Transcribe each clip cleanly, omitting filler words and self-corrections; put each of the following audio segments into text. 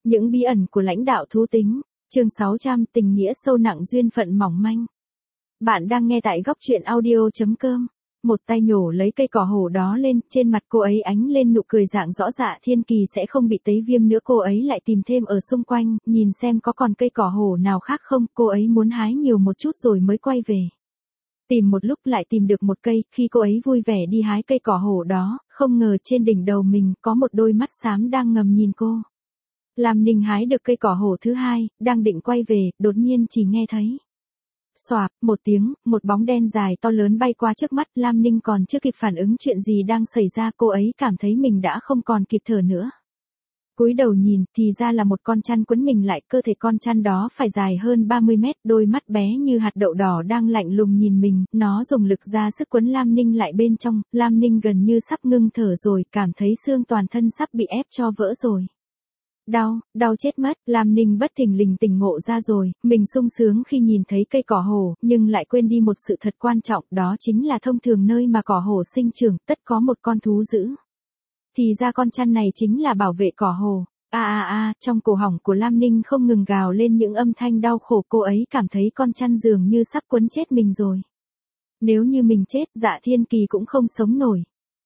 Những bí ẩn của lãnh đạo thú tính, chương 600, tình nghĩa sâu nặng duyên phận mỏng manh. Bạn đang nghe tại góc truyện audio.com. Một tay nhổ lấy cây cỏ hổ đó lên, trên mặt cô ấy ánh lên nụ cười dạng rõ Dạ Thiên Kỳ sẽ không bị tấy viêm nữa. Cô ấy lại tìm thêm ở xung quanh, nhìn xem có còn cây cỏ hổ nào khác không, cô ấy muốn hái nhiều một chút rồi mới quay về. Tìm một lúc lại tìm được một cây, khi cô ấy vui vẻ đi hái cây cỏ hổ đó, không ngờ trên đỉnh đầu mình có một đôi mắt xám đang ngầm nhìn cô. Lam Ninh hái được cây cỏ hổ thứ hai, đang định quay về, đột nhiên chỉ nghe thấy xoạp, một tiếng, một bóng đen dài to lớn bay qua trước mắt. Lam Ninh còn chưa kịp phản ứng chuyện gì đang xảy ra, cô ấy cảm thấy mình đã không còn kịp thở nữa. Cúi đầu nhìn, thì ra là một con chăn quấn mình lại, cơ thể con chăn đó phải dài hơn 30 mét, đôi mắt bé như hạt đậu đỏ đang lạnh lùng nhìn mình, nó dùng lực ra sức quấn Lam Ninh lại bên trong. Lam Ninh gần như sắp ngưng thở rồi, cảm thấy xương toàn thân sắp bị ép cho vỡ rồi. Đau chết mất. Lam Ninh bất thình lình tỉnh ngộ ra rồi, mình sung sướng khi nhìn thấy cây cỏ hổ, nhưng lại quên đi một sự thật quan trọng, đó chính là thông thường nơi mà cỏ hổ sinh trưởng, tất có một con thú dữ. Thì ra con chăn này chính là bảo vệ cỏ hổ. Trong cổ họng của Lam Ninh không ngừng gào lên những âm thanh đau khổ, cô ấy cảm thấy con chăn dường như sắp quấn chết mình rồi. Nếu như mình chết, Dạ Thiên Kỳ cũng không sống nổi.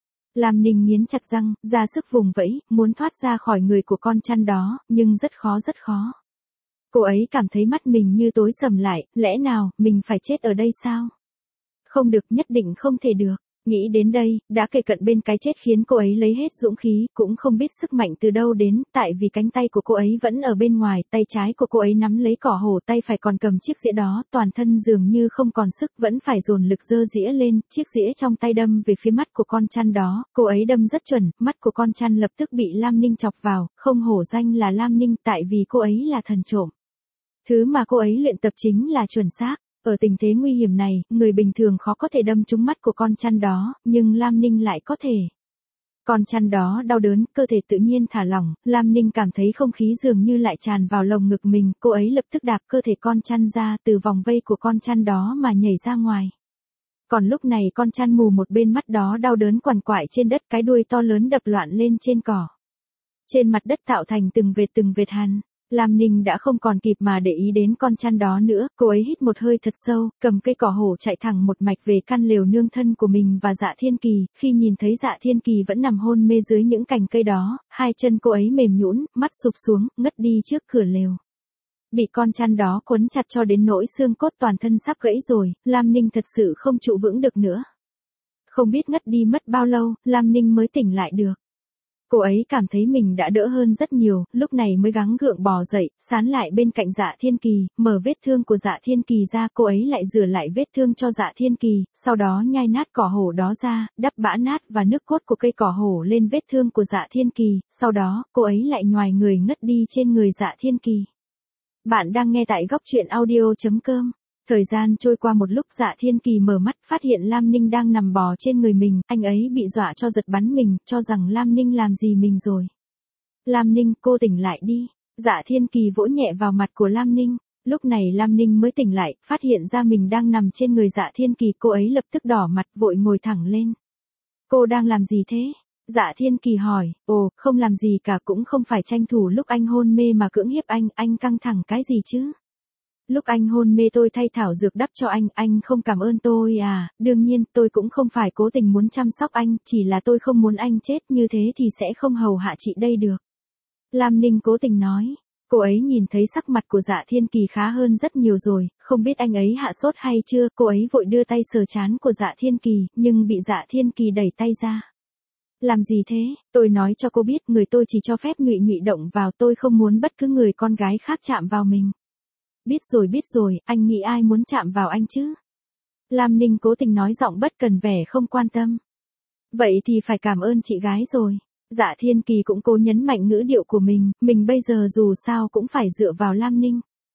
Lam Ninh nghiến chặt răng, ra sức vùng vẫy, muốn thoát ra khỏi người của con chăn đó, nhưng rất khó. Cô ấy cảm thấy mắt mình như tối sầm lại, lẽ nào, mình phải chết ở đây sao? Không được, nhất định không thể được. Nghĩ đến đây, đã kề cận bên cái chết khiến cô ấy lấy hết dũng khí, cũng không biết sức mạnh từ đâu đến, tại vì cánh tay của cô ấy vẫn ở bên ngoài, tay trái của cô ấy nắm lấy cỏ hổ, tay phải còn cầm chiếc dĩa đó, toàn thân dường như không còn sức, vẫn phải dồn lực giơ dĩa lên, chiếc dĩa trong tay đâm về phía mắt của con chăn đó, cô ấy đâm rất chuẩn, mắt của con chăn lập tức bị Lam Ninh chọc vào, không hổ danh là Lam Ninh, tại vì cô ấy là thần trộm. Thứ mà cô ấy luyện tập chính là chuẩn xác. Ở tình thế nguy hiểm này, người bình thường khó có thể đâm trúng mắt của con chăn đó, nhưng Lam Ninh lại có thể. Con chăn đó đau đớn, cơ thể tự nhiên thả lỏng, Lam Ninh cảm thấy không khí dường như lại tràn vào lồng ngực mình, cô ấy lập tức đạp cơ thể con chăn ra, từ vòng vây của con chăn đó mà nhảy ra ngoài. Còn lúc này con chăn mù một bên mắt đó đau đớn quằn quại trên đất, cái đuôi to lớn đập loạn lên trên cỏ. Trên mặt đất tạo thành từng vệt hằn. Lam Ninh đã không còn kịp mà để ý đến con chăn đó nữa, cô ấy hít một hơi thật sâu, cầm cây cỏ hổ chạy thẳng một mạch về căn lều nương thân của mình và Dạ Thiên Kỳ. Khi nhìn thấy Dạ Thiên Kỳ vẫn nằm hôn mê dưới những cành cây đó, hai chân cô ấy mềm nhũn, mắt sụp xuống, ngất đi trước cửa lều. Bị con chăn đó quấn chặt cho đến nỗi xương cốt toàn thân sắp gãy rồi, Lam Ninh thật sự không trụ vững được nữa. Không biết ngất đi mất bao lâu, Lam Ninh mới tỉnh lại được. Cô ấy cảm thấy mình đã đỡ hơn rất nhiều, lúc này mới gắng gượng bò dậy, sán lại bên cạnh Dạ Thiên Kỳ, mở vết thương của Dạ Thiên Kỳ ra, cô ấy lại rửa lại vết thương cho Dạ Thiên Kỳ, sau đó nhai nát cỏ hổ đó ra, đắp bã nát và nước cốt của cây cỏ hổ lên vết thương của Dạ Thiên Kỳ, sau đó, cô ấy lại nhoài người ngất đi trên người Dạ Thiên Kỳ. Bạn đang nghe tại góc truyện audio.com. Thời gian trôi qua một lúc, Dạ Thiên Kỳ mở mắt, phát hiện Lam Ninh đang nằm bò trên người mình, anh ấy bị dọa cho giật bắn mình, cho rằng Lam Ninh làm gì mình rồi. Lam Ninh, cô tỉnh lại đi. Dạ Thiên Kỳ vỗ nhẹ vào mặt của Lam Ninh. Lúc này Lam Ninh mới tỉnh lại, phát hiện ra mình đang nằm trên người Dạ Thiên Kỳ, cô ấy lập tức đỏ mặt, vội ngồi thẳng lên. Cô đang làm gì thế? Dạ Thiên Kỳ hỏi. Không làm gì cả, cũng không phải tranh thủ lúc anh hôn mê mà cưỡng hiếp anh căng thẳng cái gì chứ? Lúc anh hôn mê tôi thay thảo dược đắp cho anh không cảm ơn tôi à? Đương nhiên, tôi cũng không phải cố tình muốn chăm sóc anh, chỉ là tôi không muốn anh chết, như thế thì sẽ không hầu hạ chị đây được. Lam Ninh cố tình nói. Cô ấy nhìn thấy sắc mặt của Dạ Thiên Kỳ khá hơn rất nhiều rồi, không biết anh ấy hạ sốt hay chưa, cô ấy vội đưa tay sờ trán của Dạ Thiên Kỳ, nhưng bị Dạ Thiên Kỳ đẩy tay ra. Làm gì thế? Tôi nói cho cô biết, người tôi chỉ cho phép Nhụy động vào, tôi không muốn bất cứ người con gái khác chạm vào mình. Biết rồi, anh nghĩ ai muốn chạm vào anh chứ? Lam Ninh cố tình nói giọng bất cần vẻ không quan tâm. Vậy thì phải cảm ơn chị gái rồi. Dạ Thiên Kỳ cũng cố nhấn mạnh ngữ điệu của mình bây giờ dù sao cũng phải dựa vào Lam Ninh.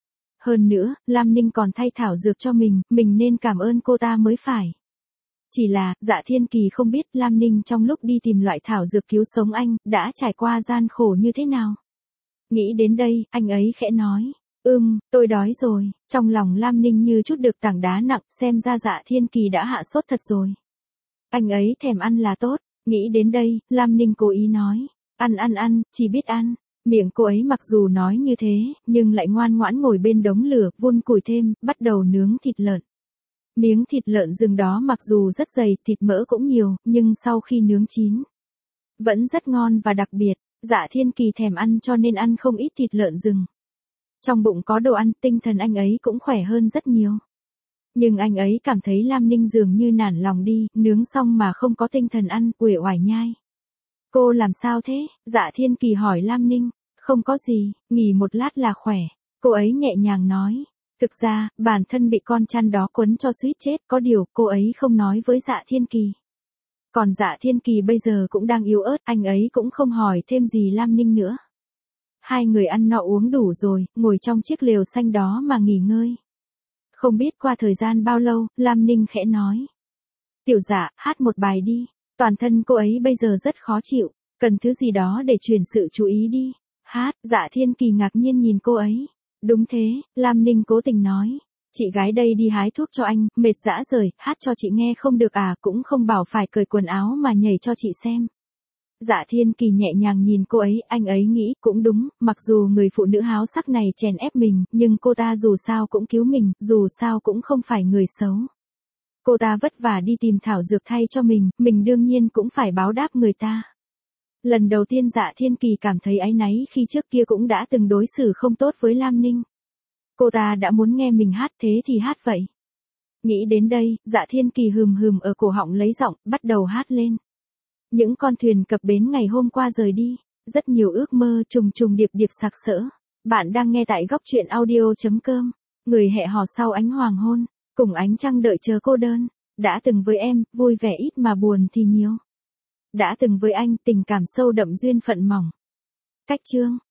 Hơn nữa, Lam Ninh còn thay thảo dược cho mình nên cảm ơn cô ta mới phải. Chỉ là, Dạ Thiên Kỳ không biết Lam Ninh trong lúc đi tìm loại thảo dược cứu sống anh, đã trải qua gian khổ như thế nào. Nghĩ đến đây, anh ấy khẽ nói. Tôi đói rồi. Trong lòng Lam Ninh như chút được tảng đá nặng, xem ra Dạ Thiên Kỳ đã hạ sốt thật rồi. Anh ấy thèm ăn là tốt. Nghĩ đến đây, Lam Ninh cố ý nói. Ăn, chỉ biết ăn. Miệng cô ấy mặc dù nói như thế, nhưng lại ngoan ngoãn ngồi bên đống lửa, vun củi thêm, bắt đầu nướng thịt lợn. Miếng thịt lợn rừng đó mặc dù rất dày, thịt mỡ cũng nhiều, nhưng sau khi nướng chín, vẫn rất ngon và đặc biệt. Dạ Thiên Kỳ thèm ăn cho nên ăn không ít thịt lợn rừng. Trong bụng có đồ ăn, tinh thần anh ấy cũng khỏe hơn rất nhiều. Nhưng anh ấy cảm thấy Lam Ninh dường như nản lòng đi, nướng xong mà không có tinh thần ăn, uể oải nhai. Cô làm sao thế? Dạ Thiên Kỳ hỏi Lam Ninh. Không có gì, nghỉ một lát là khỏe. Cô ấy nhẹ nhàng nói. Thực ra, bản thân bị con chăn đó quấn cho suýt chết, có điều cô ấy không nói với Dạ Thiên Kỳ. Còn Dạ Thiên Kỳ bây giờ cũng đang yếu ớt, anh ấy cũng không hỏi thêm gì Lam Ninh nữa. Hai người ăn no uống đủ rồi, ngồi trong chiếc lều xanh đó mà nghỉ ngơi. Không biết qua thời gian bao lâu, Lam Ninh khẽ nói. Tiểu Dạ, hát một bài đi. Toàn thân cô ấy bây giờ rất khó chịu, cần thứ gì đó để chuyển sự chú ý đi. Hát, Dạ Thiên Kỳ ngạc nhiên nhìn cô ấy. Đúng thế, Lam Ninh cố tình nói. Chị gái đây đi hái thuốc cho anh, mệt dã rời, hát cho chị nghe không được à, cũng không bảo phải cởi quần áo mà nhảy cho chị xem. Dạ Thiên Kỳ nhẹ nhàng nhìn cô ấy, anh ấy nghĩ, cũng đúng, mặc dù người phụ nữ háo sắc này chèn ép mình, nhưng cô ta dù sao cũng cứu mình, dù sao cũng không phải người xấu. Cô ta vất vả đi tìm thảo dược thay cho mình đương nhiên cũng phải báo đáp người ta. Lần đầu tiên Dạ Thiên Kỳ cảm thấy áy náy khi trước kia cũng đã từng đối xử không tốt với Lam Ninh. Cô ta đã muốn nghe mình hát thế thì hát vậy. Nghĩ đến đây, Dạ Thiên Kỳ hừm ở cổ họng lấy giọng, bắt đầu hát lên. Những con thuyền cập bến ngày hôm qua rời đi, rất nhiều ước mơ trùng trùng điệp điệp sặc sỡ. Bạn đang nghe tại góc truyện audio.com. Người hẹn hò sau ánh hoàng hôn, cùng ánh trăng đợi chờ cô đơn. Đã từng với em, vui vẻ ít mà buồn thì nhiều. Đã từng với anh, tình cảm sâu đậm duyên phận mỏng. Cách chương